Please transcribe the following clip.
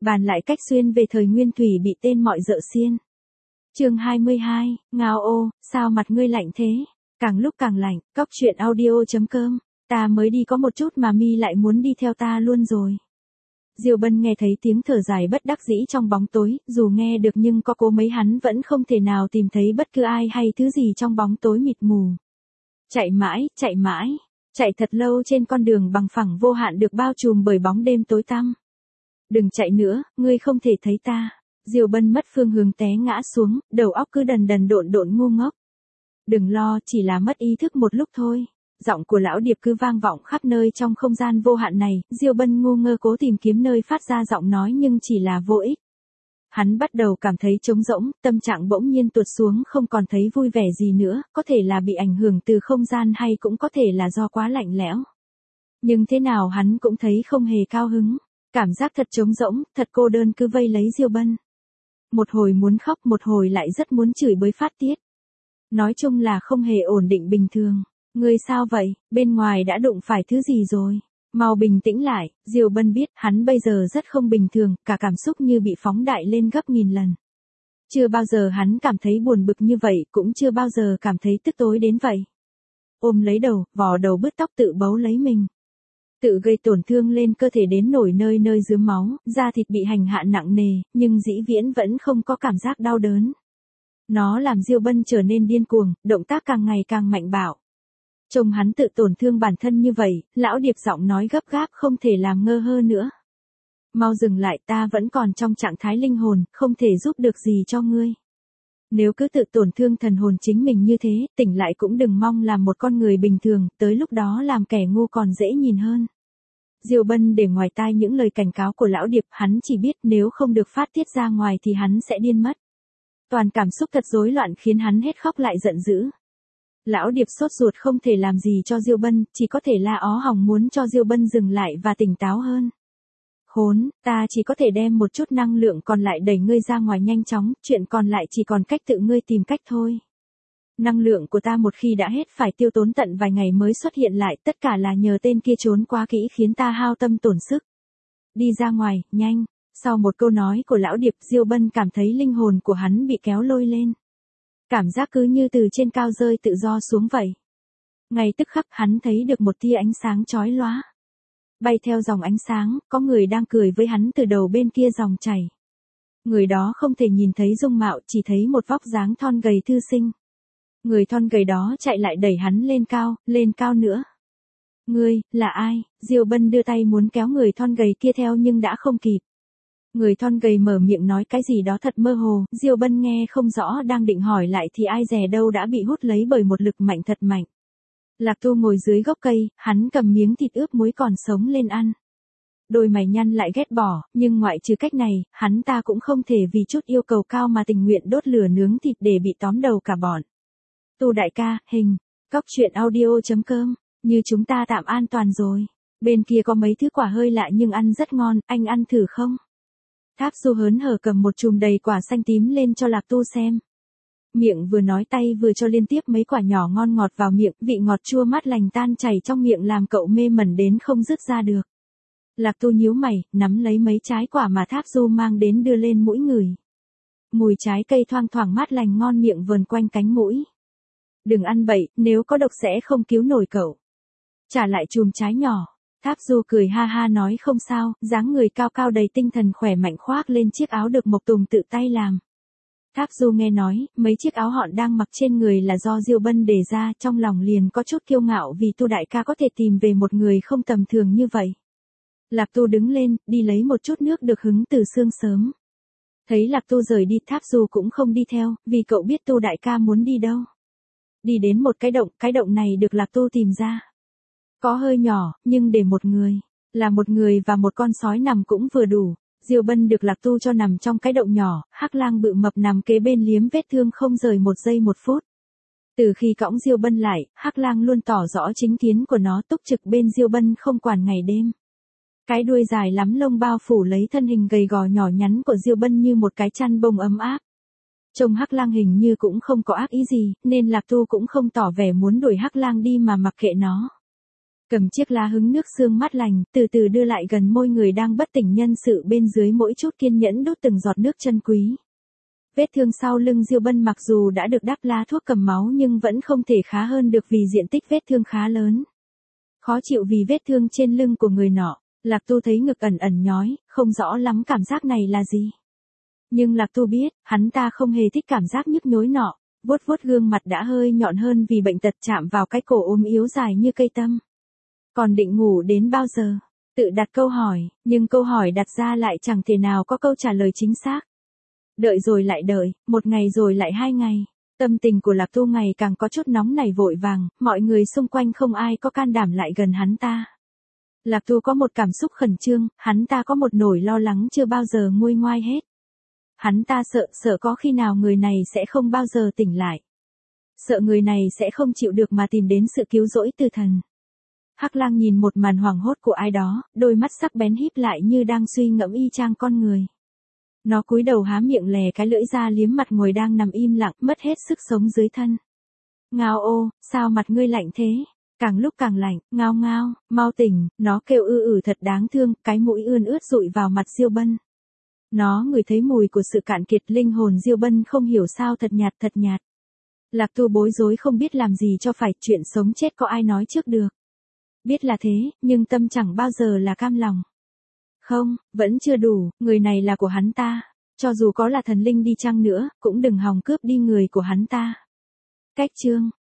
Bàn lại cách xuyên về thời nguyên thủy bị tên mọi dợ xiên. Chương 22, ngao ô, sao mặt ngươi lạnh thế? Càng lúc càng lạnh, cóc truyện audio.com, ta mới đi có một chút mà mi lại muốn đi theo ta luôn rồi. Diêu Bân nghe thấy tiếng thở dài bất đắc dĩ trong bóng tối, dù nghe được nhưng có cố mấy hắn vẫn không thể nào tìm thấy bất cứ ai hay thứ gì trong bóng tối mịt mù. Chạy mãi, chạy thật lâu trên con đường bằng phẳng vô hạn được bao trùm bởi bóng đêm tối tăm. Đừng chạy nữa, ngươi không thể thấy ta. Diêu Bân mất phương hướng té ngã xuống, đầu óc cứ đần đần độn ngu ngốc. Đừng lo, chỉ là mất ý thức một lúc thôi. Giọng của lão điệp cứ vang vọng khắp nơi trong không gian vô hạn này, Diêu Bân ngu ngơ cố tìm kiếm nơi phát ra giọng nói nhưng chỉ là vô ích. Hắn bắt đầu cảm thấy trống rỗng, tâm trạng bỗng nhiên tuột xuống không còn thấy vui vẻ gì nữa, có thể là bị ảnh hưởng từ không gian hay cũng có thể là do quá lạnh lẽo. Nhưng thế nào hắn cũng thấy không hề cao hứng. Cảm giác thật trống rỗng, thật cô đơn cứ vây lấy Diêu Bân. Một hồi muốn khóc, một hồi lại rất muốn chửi bới phát tiết. Nói chung là không hề ổn định bình thường. Ngươi sao vậy, bên ngoài đã đụng phải thứ gì rồi? Mau bình tĩnh lại, Diêu Bân biết hắn bây giờ rất không bình thường, cả cảm xúc như bị phóng đại lên gấp nghìn lần. Chưa bao giờ hắn cảm thấy buồn bực như vậy, cũng chưa bao giờ cảm thấy tức tối đến vậy. Ôm lấy đầu, vò đầu bứt tóc tự bấu lấy mình. Tự gây tổn thương lên cơ thể đến nổi nơi nơi rướm máu, da thịt bị hành hạ nặng nề, nhưng dĩ viễn vẫn không có cảm giác đau đớn. Nó làm Diêu Bân trở nên điên cuồng, động tác càng ngày càng mạnh bạo. Trông hắn tự tổn thương bản thân như vậy, lão điệp giọng nói gấp gáp không thể làm ngơ hơn nữa. Mau dừng lại, ta vẫn còn trong trạng thái linh hồn, không thể giúp được gì cho ngươi. Nếu cứ tự tổn thương thần hồn chính mình như thế, tỉnh lại cũng đừng mong làm một con người bình thường, tới lúc đó làm kẻ ngu còn dễ nhìn hơn. Diêu Bân để ngoài tai những lời cảnh cáo của lão điệp, hắn chỉ biết nếu không được phát tiết ra ngoài thì hắn sẽ điên mất. Toàn cảm xúc thật rối loạn khiến hắn hết khóc lại giận dữ. Lão điệp sốt ruột không thể làm gì cho Diêu Bân, chỉ có thể la ó hỏng muốn cho Diêu Bân dừng lại và tỉnh táo hơn. Khốn, ta chỉ có thể đem một chút năng lượng còn lại đẩy ngươi ra ngoài nhanh chóng, chuyện còn lại chỉ còn cách tự ngươi tìm cách thôi. Năng lượng của ta một khi đã hết phải tiêu tốn tận vài ngày mới xuất hiện lại, tất cả là nhờ tên kia trốn quá kỹ khiến ta hao tâm tổn sức. Đi ra ngoài, nhanh. Sau một câu nói của lão điệp, Diêu Bân cảm thấy linh hồn của hắn bị kéo lôi lên. Cảm giác cứ như từ trên cao rơi tự do xuống vậy. Ngay tức khắc hắn thấy được một tia ánh sáng chói lóa. Bay theo dòng ánh sáng, có người đang cười với hắn từ đầu bên kia dòng chảy. Người đó không thể nhìn thấy dung mạo, chỉ thấy một vóc dáng thon gầy thư sinh. Người thon gầy đó chạy lại đẩy hắn lên cao nữa. Ngươi, là ai? Diêu Bân đưa tay muốn kéo người thon gầy kia theo nhưng đã không kịp. Người thon gầy mở miệng nói cái gì đó thật mơ hồ, Diêu Bân nghe không rõ đang định hỏi lại thì ai dè đâu đã bị hút lấy bởi một lực mạnh thật mạnh. Lạc Tu ngồi dưới gốc cây, hắn cầm miếng thịt ướp muối còn sống lên ăn. Đôi mày nhăn lại ghét bỏ, nhưng ngoại trừ cách này, hắn ta cũng không thể vì chút yêu cầu cao mà tình nguyện đốt lửa nướng thịt để bị tóm đầu cả bọn. Tu đại ca, hình, cóc truyện audio.com, như chúng ta tạm an toàn rồi. Bên kia có mấy thứ quả hơi lạ nhưng ăn rất ngon, anh ăn thử không? Tháp Du hớn hở cầm một chùm đầy quả xanh tím lên cho Lạc Tu xem. Miệng vừa nói tay vừa cho liên tiếp mấy quả nhỏ ngon ngọt vào miệng, vị ngọt chua mát lành tan chảy trong miệng làm cậu mê mẩn đến không dứt ra được. Lạc Tu nhíu mày, nắm lấy mấy trái quả mà Tháp Du mang đến đưa lên mũi ngửi. Mùi trái cây thoang thoảng mát lành ngon miệng vờn quanh cánh mũi. Đừng ăn bậy, nếu có độc sẽ không cứu nổi cậu. Trả lại chùm trái nhỏ. Tháp Du cười ha ha nói không sao, dáng người cao cao đầy tinh thần khỏe mạnh khoác lên chiếc áo được Mộc Tùng tự tay làm. Tháp Du nghe nói, mấy chiếc áo họn đang mặc trên người là do Diêu Bân để ra, trong lòng liền có chút kiêu ngạo vì Tu đại ca có thể tìm về một người không tầm thường như vậy. Lạc Tu đứng lên, đi lấy một chút nước được hứng từ sương sớm. Thấy Lạc Tu rời đi, Tháp Du cũng không đi theo, vì cậu biết Tu đại ca muốn đi đâu. Đi đến một cái động này được Lạc Tu tìm ra. Có hơi nhỏ, nhưng để một người, là một người và một con sói nằm cũng vừa đủ. Diêu Bân được Lạc Tu cho nằm trong cái động nhỏ, Hắc Lang bự mập nằm kế bên liếm vết thương không rời một giây một phút. Từ khi cõng Diêu Bân lại, Hắc Lang luôn tỏ rõ chính kiến của nó, túc trực bên Diêu Bân không quản ngày đêm. Cái đuôi dài lắm lông bao phủ lấy thân hình gầy gò nhỏ nhắn của Diêu Bân như một cái chăn bông ấm áp. Trông Hắc Lang hình như cũng không có ác ý gì, nên Lạc Tu cũng không tỏ vẻ muốn đuổi Hắc Lang đi mà mặc kệ nó. cầm chiếc lá hứng nước sương mát lành, từ từ đưa lại gần môi người đang bất tỉnh nhân sự bên dưới mỗi chút kiên nhẫn đút từng giọt nước chân quý. Vết thương sau lưng Diêu Bân mặc dù đã được đắp lá thuốc cầm máu nhưng vẫn không thể khá hơn được vì diện tích vết thương khá lớn. Khó chịu vì vết thương trên lưng của người nọ, Lạc Tu thấy ngực ẩn ẩn nhói, không rõ lắm cảm giác này là gì. Nhưng Lạc Tu biết, hắn ta không hề thích cảm giác nhức nhối nọ, vuốt vuốt gương mặt đã hơi nhọn hơn vì bệnh tật chạm vào cái cổ ốm yếu dài như cây tăm. Còn định ngủ đến bao giờ? Tự đặt câu hỏi, nhưng câu hỏi đặt ra lại chẳng thể nào có câu trả lời chính xác. Đợi rồi lại đợi, một ngày rồi lại 2 ngày. Tâm tình của Lạc Tu ngày càng có chút nóng nảy vội vàng, mọi người xung quanh không ai có can đảm lại gần hắn ta. Lạc Tu có một cảm xúc khẩn trương, hắn ta có một nỗi lo lắng chưa bao giờ nguôi ngoai hết. Hắn ta sợ có khi nào người này sẽ không bao giờ tỉnh lại. Sợ người này sẽ không chịu được mà tìm đến sự cứu rỗi từ thần. Hắc Lang nhìn một màn hoảng hốt của ai đó, đôi mắt sắc bén híp lại như đang suy ngẫm y chang con người. Nó cúi đầu há miệng lè cái lưỡi ra liếm mặt ngồi đang nằm im lặng, mất hết sức sống dưới thân. Ngao ô, sao mặt ngươi lạnh thế? Càng lúc càng lạnh, ngao ngao, mau tỉnh, nó kêu thật đáng thương, cái mũi ươn ướt dụi vào mặt Diêu Bân. Nó ngửi thấy mùi của sự cạn kiệt linh hồn Diêu Bân không hiểu sao thật nhạt. Lạc Tu bối rối không biết làm gì cho phải, chuyện sống chết có ai nói trước được. Biết là thế, nhưng tâm chẳng bao giờ là cam lòng. Không, vẫn chưa đủ, người này là của hắn ta. Cho dù có là thần linh đi chăng nữa, cũng đừng hòng cướp đi người của hắn ta. Cách chương